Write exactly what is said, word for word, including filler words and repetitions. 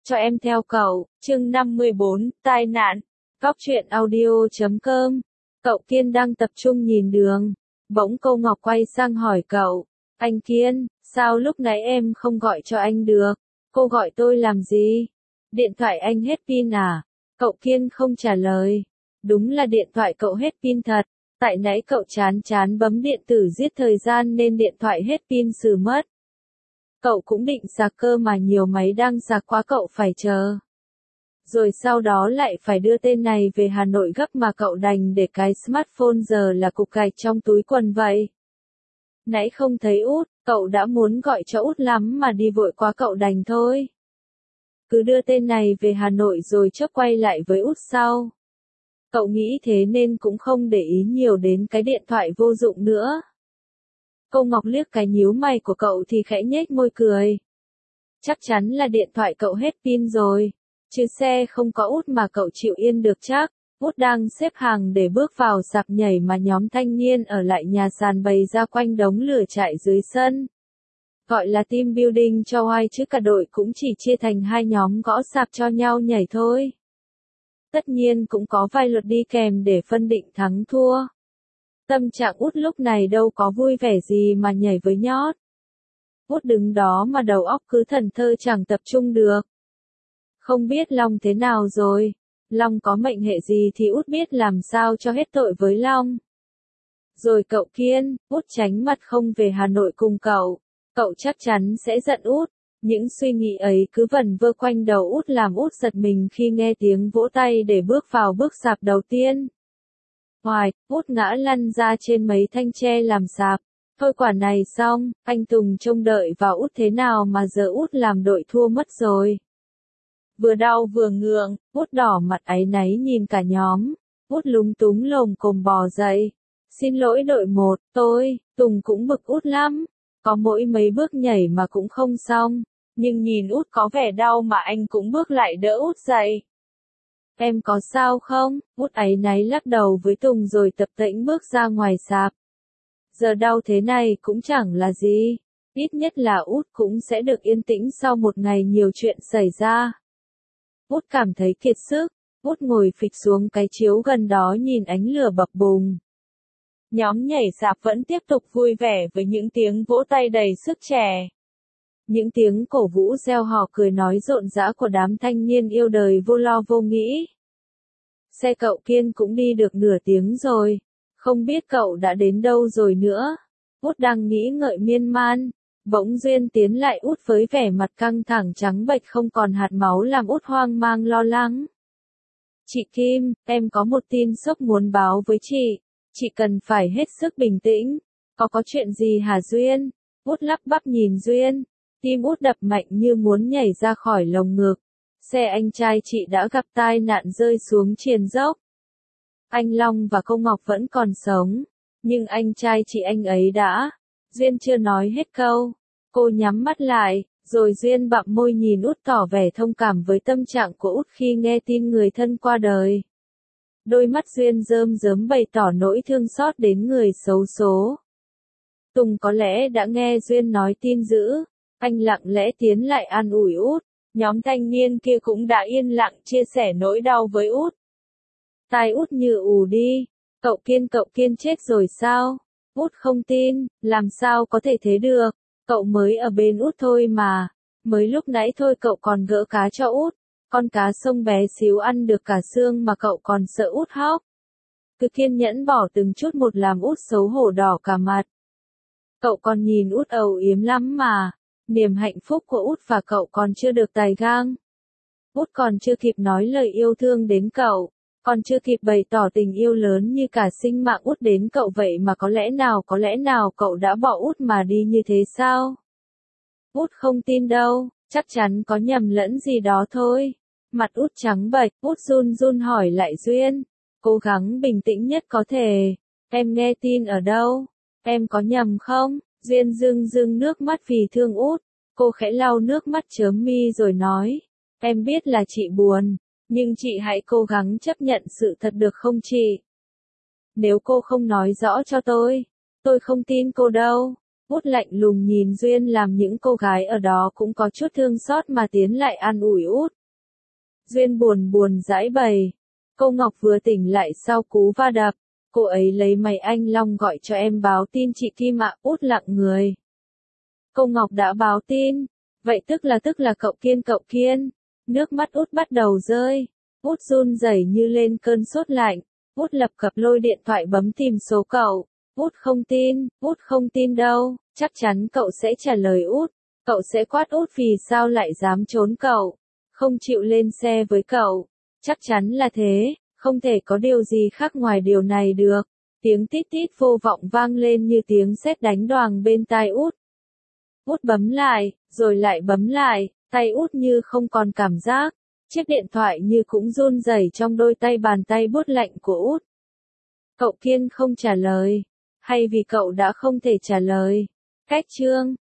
Cho em theo cậu, chương năm mươi bốn, tai nạn. Góc truyện audio chấm com. Cậu Kiên đang tập trung nhìn đường. Bỗng cô Ngọc quay sang hỏi cậu. Anh Kiên, sao lúc nãy em không gọi cho anh được? Cô gọi tôi làm gì? Điện thoại anh hết pin à? Cậu Kiên không trả lời. Đúng là điện thoại cậu hết pin thật. Tại nãy cậu chán chán bấm điện tử giết thời gian nên điện thoại hết pin xử mất. Cậu cũng định sạc cơ mà nhiều máy đang sạc quá cậu phải chờ. Rồi sau đó lại phải đưa tên này về Hà Nội gấp mà cậu đành để cái smartphone giờ là cục gạch trong túi quần vậy. Nãy không thấy Út, cậu đã muốn gọi cho Út lắm mà đi vội quá cậu đành thôi. Cứ đưa tên này về Hà Nội rồi chốc quay lại với Út sau. Cậu nghĩ thế nên cũng không để ý nhiều đến cái điện thoại vô dụng nữa. Cô Ngọc liếc cái nhíu mày của cậu thì khẽ nhếch môi cười. Chắc chắn là điện thoại cậu hết pin rồi. Chứ xe không có Út mà cậu chịu yên được chắc. Út đang xếp hàng để bước vào sạp nhảy mà nhóm thanh niên ở lại nhà sàn bày ra quanh đống lửa trại dưới sân. Gọi là team building cho oai chứ cả đội cũng chỉ chia thành hai nhóm gõ sạp cho nhau nhảy thôi. Tất nhiên cũng có vài luật đi kèm để phân định thắng thua. Tâm trạng Út lúc này đâu có vui vẻ gì mà nhảy với nhót. Út đứng đó mà đầu óc cứ thần thơ chẳng tập trung được. Không biết Long thế nào rồi. Long có mệnh hệ gì thì Út biết làm sao cho hết tội với Long. Rồi cậu Kiên, Út tránh mặt không về Hà Nội cùng cậu. Cậu chắc chắn sẽ giận Út. Những suy nghĩ ấy cứ vẩn vơ quanh đầu Út làm Út giật mình khi nghe tiếng vỗ tay để bước vào bước sạp đầu tiên. Hoài, Út ngã lăn ra trên mấy thanh tre làm sạp. Thôi quả này xong, anh Tùng trông đợi vào Út thế nào mà giờ Út làm đội thua mất rồi. Vừa đau vừa ngượng, Út đỏ mặt áy náy nhìn cả nhóm. Út lúng túng lồm cồm bò dậy. Xin lỗi đội một, tôi, Tùng cũng bực Út lắm. Có mỗi mấy bước nhảy mà cũng không xong. Nhưng nhìn Út có vẻ đau mà anh cũng bước lại đỡ Út dậy. Em có sao không? Út áy náy lắc đầu với Tùng rồi tập tễnh bước ra ngoài sạp. Giờ đau thế này cũng chẳng là gì. Ít nhất là Út cũng sẽ được yên tĩnh sau một ngày nhiều chuyện xảy ra. Út cảm thấy kiệt sức. Út ngồi phịch xuống cái chiếu gần đó nhìn ánh lửa bập bùng. Nhóm nhảy sạp vẫn tiếp tục vui vẻ với những tiếng vỗ tay đầy sức trẻ. Những tiếng cổ vũ reo hò cười nói rộn rã của đám thanh niên yêu đời vô lo vô nghĩ. Xe cậu Kiên cũng đi được nửa tiếng rồi. Không biết cậu đã đến đâu rồi nữa. Út đang nghĩ ngợi miên man. Bỗng Duyên tiến lại Út với vẻ mặt căng thẳng trắng bệch không còn hạt máu làm Út hoang mang lo lắng. Chị Kim, em có một tin sốc muốn báo với chị. Chị cần phải hết sức bình tĩnh. Có có chuyện gì hả Duyên? Út lắp bắp nhìn Duyên. Tim Út đập mạnh như muốn nhảy ra khỏi lồng ngực. Xe anh trai chị đã gặp tai nạn rơi xuống triền dốc. Anh Long và cô Ngọc vẫn còn sống. Nhưng anh trai chị anh ấy đã. Duyên chưa nói hết câu. Cô nhắm mắt lại, rồi Duyên bặm môi nhìn Út tỏ vẻ thông cảm với tâm trạng của Út khi nghe tin người thân qua đời. Đôi mắt Duyên rơm rớm bày tỏ nỗi thương xót đến người xấu số. Tùng có lẽ đã nghe Duyên nói tin dữ. Anh lặng lẽ tiến lại an ủi Út. Nhóm thanh niên kia cũng đã yên lặng chia sẻ nỗi đau với Út. Tai Út như ù đi. Cậu Kiên cậu Kiên chết rồi sao? Út không tin, làm sao có thể thế được? Cậu mới ở bên Út thôi mà. Mới lúc nãy thôi cậu còn gỡ cá cho Út. Con cá sông bé xíu ăn được cả xương mà cậu còn sợ Út hóc. Cứ kiên nhẫn bỏ từng chút một làm Út xấu hổ đỏ cả mặt. Cậu còn nhìn Út âu yếm lắm mà. Niềm hạnh phúc của Út và cậu còn chưa được tày gang. Út còn chưa kịp nói lời yêu thương đến cậu. Còn chưa kịp bày tỏ tình yêu lớn như cả sinh mạng Út đến cậu vậy mà có lẽ nào có lẽ nào cậu đã bỏ Út mà đi như thế sao? Út không tin đâu, chắc chắn có nhầm lẫn gì đó thôi. Mặt Út trắng bệch, Út run run hỏi lại Duyên. Cố gắng bình tĩnh nhất có thể. Em nghe tin ở đâu? Em có nhầm không? Duyên rưng rưng nước mắt vì thương Út. Cô khẽ lau nước mắt chớm mi rồi nói. Em biết là chị buồn. Nhưng chị hãy cố gắng chấp nhận sự thật được không chị? Nếu cô không nói rõ cho tôi, tôi không tin cô đâu. Út lạnh lùng nhìn Duyên làm những cô gái ở đó cũng có chút thương xót mà tiến lại an ủi Út. Duyên buồn buồn giãi bày. Cô Ngọc vừa tỉnh lại sau cú va đập. Cô ấy lấy máy anh Long gọi cho em báo tin chị Kim ạ. Út lặng người. Cô Ngọc đã báo tin. Vậy tức là tức là cậu Kiên cậu Kiên. Nước mắt Út bắt đầu rơi. Út run rẩy như lên cơn sốt lạnh. Út lập cập lôi điện thoại bấm tìm số cậu. Út không tin, Út không tin đâu. Chắc chắn cậu sẽ trả lời Út. Cậu sẽ quát Út vì sao lại dám trốn cậu. Không chịu lên xe với cậu. Chắc chắn là thế. Không thể có điều gì khác ngoài điều này được. Tiếng tít tít vô vọng vang lên như tiếng sét đánh đoàng bên tai Út. Út bấm lại, rồi lại bấm lại, tay Út như không còn cảm giác. Chiếc điện thoại như cũng run rẩy trong đôi tay bàn tay buốt lạnh của Út. Cậu Kiên không trả lời. Hay vì cậu đã không thể trả lời. Cách chương